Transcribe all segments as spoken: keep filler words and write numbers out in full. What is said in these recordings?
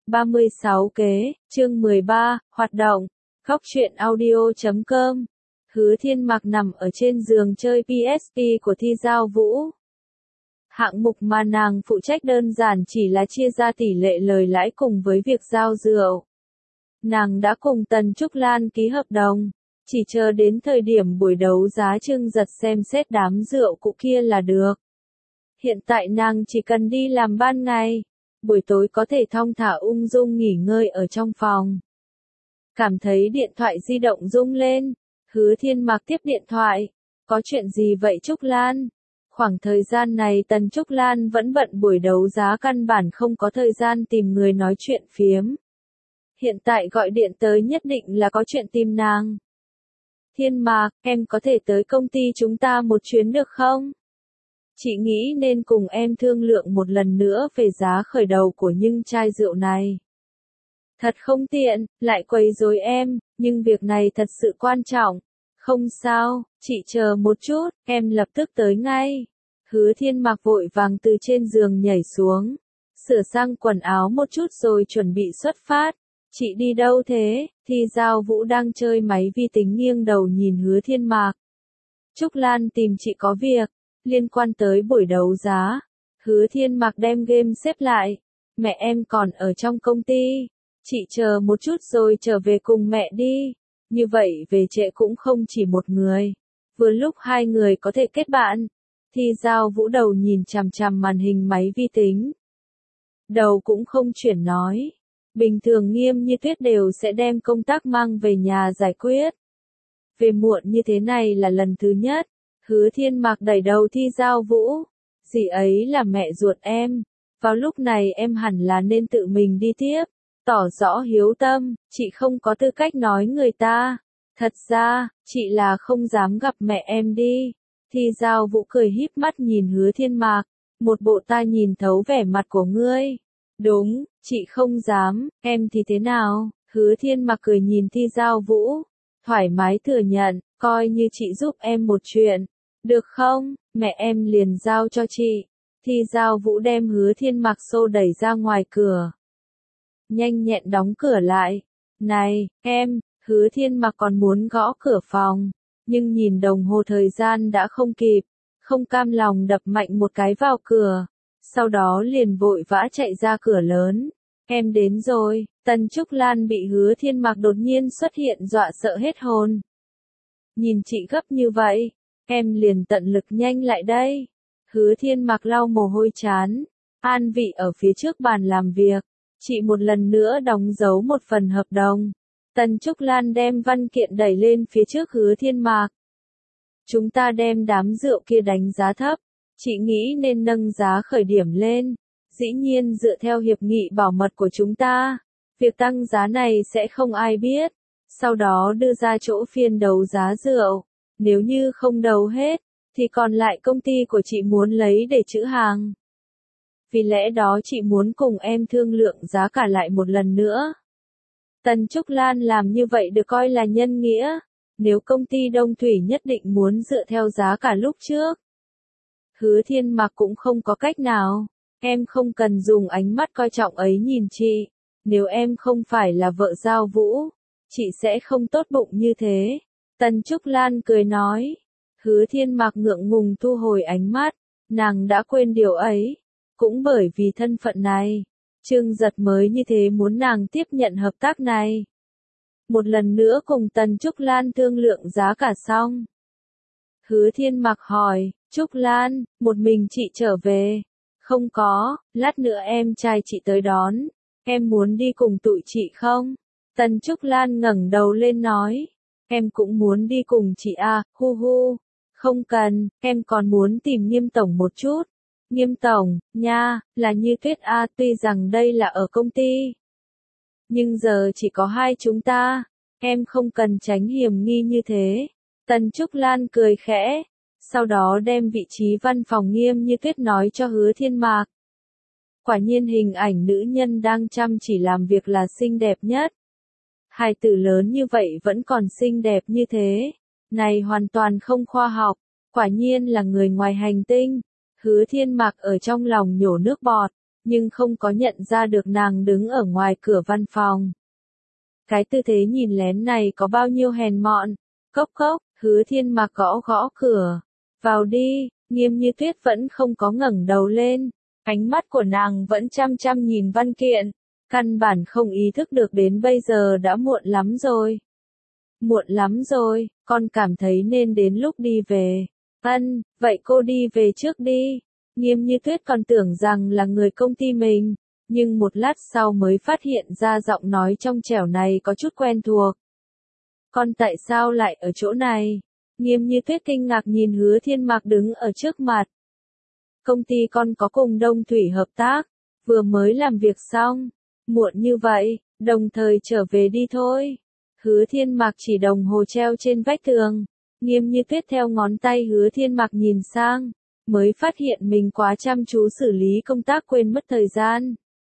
ba mươi sáu kế, chương mười ba, hoạt động, góc truyện audio chấm com. Hứa Thiên Mạc nằm ở trên giường chơi pê ét pê của Thi Giao Vũ. Hạng mục mà nàng phụ trách đơn giản chỉ là chia ra tỷ lệ lời lãi cùng với việc giao rượu. Nàng đã cùng Tần Trúc Lan ký hợp đồng, chỉ chờ đến thời điểm buổi đấu giá Trương Giật xem xét đám rượu cũ kia là được. Hiện tại nàng chỉ cần đi làm ban ngày, buổi tối có thể thong thả ung dung nghỉ ngơi ở trong phòng. Cảm thấy điện thoại di động rung lên, Hứa Thiên Mạc tiếp điện thoại. Có chuyện gì vậy Trúc Lan? Khoảng thời gian này Tần Trúc Lan vẫn bận buổi đấu giá, căn bản không có thời gian tìm người nói chuyện phiếm. Hiện tại gọi điện tới nhất định là có chuyện tìm nàng. Thiên Mạc, em có thể tới công ty chúng ta một chuyến được không? Chị nghĩ nên cùng em thương lượng một lần nữa về giá khởi đầu của những chai rượu này. Thật không tiện, lại quấy rối em, nhưng việc này thật sự quan trọng. Không sao, chị chờ một chút, em lập tức tới ngay. Hứa Thiên Mạc vội vàng từ trên giường nhảy xuống, sửa sang quần áo một chút rồi chuẩn bị xuất phát. Chị đi đâu thế? Thi Giao Vũ đang chơi máy vi tính nghiêng đầu nhìn Hứa Thiên Mạc. Trúc Lan tìm chị có việc, liên quan tới buổi đấu giá. Hứa Thiên Mạc đem game xếp lại. Mẹ em còn ở trong công ty. Chị chờ một chút rồi trở về cùng mẹ đi. Như vậy về trễ cũng không chỉ một người. Vừa lúc hai người có thể kết bạn. Thi Giao Vũ đầu nhìn chằm chằm màn hình máy vi tính. Đầu cũng không chuyển nói. Bình thường Nghiêm Như Tuyết đều sẽ đem công tác mang về nhà giải quyết. Về muộn như thế này là lần thứ nhất. Hứa Thiên Mạc đẩy đầu Thi Giao Vũ. Dì ấy là mẹ ruột em. Vào lúc này em hẳn là nên tự mình đi tiếp. Tỏ rõ hiếu tâm, chị không có tư cách nói người ta. Thật ra, chị là không dám gặp mẹ em đi. Thi Giao Vũ cười híp mắt nhìn Hứa Thiên Mạc. Một bộ ta nhìn thấu vẻ mặt của ngươi. Đúng, chị không dám, em thì thế nào? Hứa Thiên Mạc cười nhìn Thi Giao Vũ. Thoải mái thừa nhận, coi như chị giúp em một chuyện. Được không, mẹ em liền giao cho chị. Thi Giao Vũ đem Hứa Thiên Mạc xô đẩy ra ngoài cửa. Nhanh nhẹn đóng cửa lại. Này, em, Hứa Thiên Mạc còn muốn gõ cửa phòng. Nhưng nhìn đồng hồ thời gian đã không kịp. Không cam lòng đập mạnh một cái vào cửa. Sau đó liền vội vã chạy ra cửa lớn. Em đến rồi. Tần Trúc Lan bị Hứa Thiên Mạc đột nhiên xuất hiện dọa sợ hết hồn. Nhìn chị gấp như vậy, em liền tận lực nhanh lại đây. Hứa Thiên Mạc lau mồ hôi trán, an vị ở phía trước bàn làm việc. Chị một lần nữa đóng dấu một phần hợp đồng. Tần Trúc Lan đem văn kiện đẩy lên phía trước Hứa Thiên Mạc. Chúng ta đem đám rượu kia đánh giá thấp. Chị nghĩ nên nâng giá khởi điểm lên. Dĩ nhiên dựa theo hiệp nghị bảo mật của chúng ta. Việc tăng giá này sẽ không ai biết. Sau đó đưa ra chỗ phiên đấu giá rượu. Nếu như không đấu hết, thì còn lại công ty của chị muốn lấy để trữ hàng. Vì lẽ đó chị muốn cùng em thương lượng giá cả lại một lần nữa. Tần Trúc Lan làm như vậy được coi là nhân nghĩa. Nếu công ty Đông Thủy nhất định muốn dựa theo giá cả lúc trước. Hứa Thiên Mạc cũng không có cách nào. Em không cần dùng ánh mắt coi trọng ấy nhìn chị. Nếu em không phải là vợ Giao Vũ, chị sẽ không tốt bụng như thế. Tần Trúc Lan cười nói. Hứa Thiên Mạc ngượng ngùng thu hồi ánh mắt. Nàng đã quên điều ấy. Cũng bởi vì thân phận này, Trương Giật mới như thế muốn nàng tiếp nhận hợp tác này. Một lần nữa cùng Tần Trúc Lan thương lượng giá cả xong. Hứa Thiên Mạc hỏi, Trúc Lan, một mình chị trở về? Không có, lát nữa em trai chị tới đón. Em muốn đi cùng tụi chị không? Tần Trúc Lan ngẩng đầu lên nói. Em cũng muốn đi cùng chị à, hu hu. Không cần, em còn muốn tìm Nghiêm tổng một chút. Nghiêm tổng, nha, là Như Tuyết a, tuy rằng đây là ở công ty. Nhưng giờ chỉ có hai chúng ta. Em không cần tránh hiểm nghi như thế. Tần Trúc Lan cười khẽ. Sau đó đem vị trí văn phòng Nghiêm Như Tuyết nói cho Hứa Thiên Mạc. Quả nhiên hình ảnh nữ nhân đang chăm chỉ làm việc là xinh đẹp nhất. Hài tử lớn như vậy vẫn còn xinh đẹp như thế. Này hoàn toàn không khoa học. Quả nhiên là người ngoài hành tinh. Hứa Thiên Mạc ở trong lòng nhổ nước bọt. nhưng không có nhận ra được nàng đứng ở ngoài cửa văn phòng. Cái tư thế nhìn lén này có bao nhiêu hèn mọn. Cốc cốc, Hứa Thiên Mạc gõ gõ cửa. Vào đi, Nghiêm Như Tuyết vẫn không có ngẩng đầu lên. Ánh mắt của nàng vẫn chăm chăm nhìn văn kiện. Căn bản không ý thức được đến bây giờ đã muộn lắm rồi. Muộn lắm rồi, con cảm thấy nên đến lúc đi về. Ân, vậy cô đi về trước đi. Nghiêm Như Tuyết còn tưởng rằng là người công ty mình, nhưng một lát sau mới phát hiện ra giọng nói trong trẻo này có chút quen thuộc. Con tại sao lại ở chỗ này? Nghiêm Như Tuyết kinh ngạc nhìn Hứa Thiên Mạc đứng ở trước mặt. Công ty con có cùng Đông Thủy hợp tác, vừa mới làm việc xong, muộn như vậy, đồng thời trở về đi thôi. Hứa Thiên Mạc chỉ đồng hồ treo trên vách tường. Nghiêm Như Tuyết theo ngón tay Hứa Thiên Mạc nhìn sang, mới phát hiện mình quá chăm chú xử lý công tác quên mất thời gian.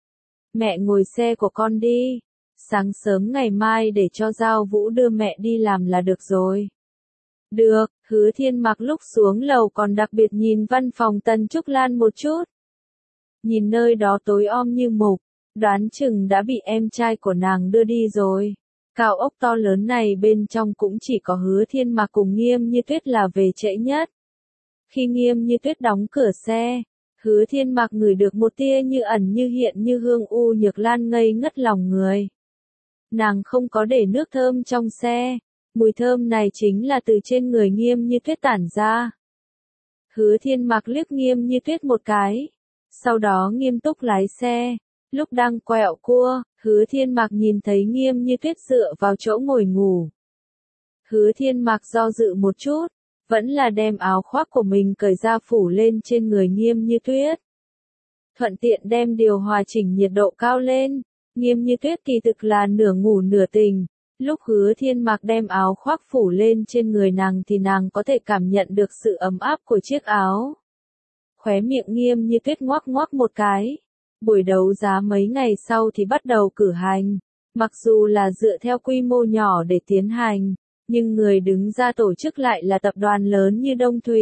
Mẹ ngồi xe của con đi, sáng sớm ngày mai để cho Giao Vũ đưa mẹ đi làm là được rồi. Được, Hứa Thiên Mạc lúc xuống lầu còn đặc biệt nhìn văn phòng Tần Trúc Lan một chút. Nhìn nơi đó tối om như mục, đoán chừng đã bị em trai của nàng đưa đi rồi. Cao ốc to lớn này bên trong cũng chỉ có Hứa Thiên Mạc cùng Nghiêm Như Tuyết là về trễ nhất. Khi Nghiêm Như Tuyết đóng cửa xe, Hứa Thiên Mạc ngửi được một tia như ẩn như hiện như hương u nhược lan ngây ngất lòng người. Nàng không có để nước thơm trong xe, mùi thơm này chính là từ trên người Nghiêm Như Tuyết tản ra. Hứa Thiên Mạc liếc Nghiêm Như Tuyết một cái, sau đó nghiêm túc lái xe. Lúc đang quẹo cua, Hứa Thiên Mạc nhìn thấy Nghiêm Như Tuyết dựa vào chỗ ngồi ngủ. Hứa Thiên Mạc do dự một chút, vẫn là đem áo khoác của mình cởi ra phủ lên trên người Nghiêm Như Tuyết. Thuận tiện đem điều hòa chỉnh nhiệt độ cao lên. Nghiêm Như Tuyết kỳ thực là nửa ngủ nửa tỉnh. Lúc Hứa Thiên Mạc đem áo khoác phủ lên trên người nàng thì nàng có thể cảm nhận được sự ấm áp của chiếc áo. Khóe miệng Nghiêm Như Tuyết ngoác ngoác một cái. Buổi đấu giá mấy ngày sau thì bắt đầu cử hành. Mặc dù là dựa theo quy mô nhỏ để tiến hành, nhưng người đứng ra tổ chức lại là tập đoàn lớn như Đông Thủy.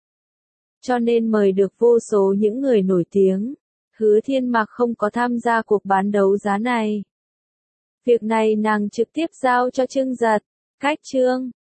Cho nên mời được vô số những người nổi tiếng. Hứa Thiên Mạc không có tham gia cuộc bán đấu giá này. Việc này nàng trực tiếp giao cho Trương Giật. Cách Trương,